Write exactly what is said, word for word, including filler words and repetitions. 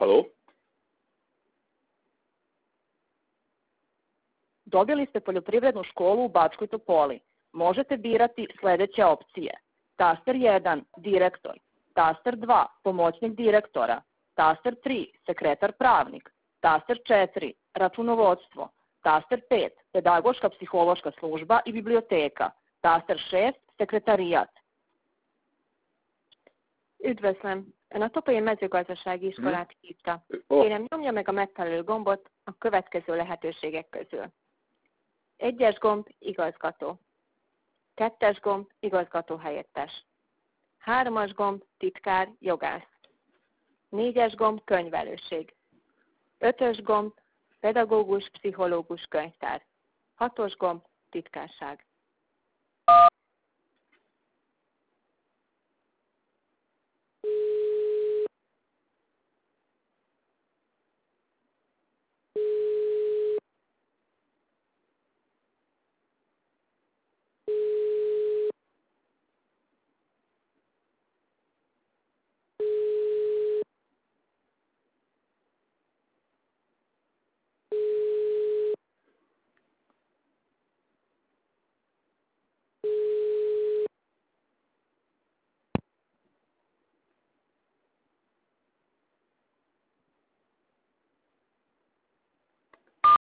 Halo? Dobili ste poljoprivrednu školu u Bačkoj Topoli. Možete birati sljedeće opcije. Taster jedan, direktor. Taster dva, pomoćnik direktora. Taster tri, sekretar pravnik. Taster četiri, računovodstvo. Taster pet, pedagoška psihološka služba i biblioteka. Taster šest, sekretariat. Üdvözlöm! Ön a Topolii mezőgazdasági iskolát hívta. Ó. Kérem, nyomja meg a megfelelő gombot a következő lehetőségek közül. Egyes gomb igazgató. Kettes gomb igazgató helyettes. Hármas gomb titkár jogász. Négyes gomb könyvelőség. Ötös gomb pedagógus, pszichológus, könyvtár. Hatos gomb titkárság.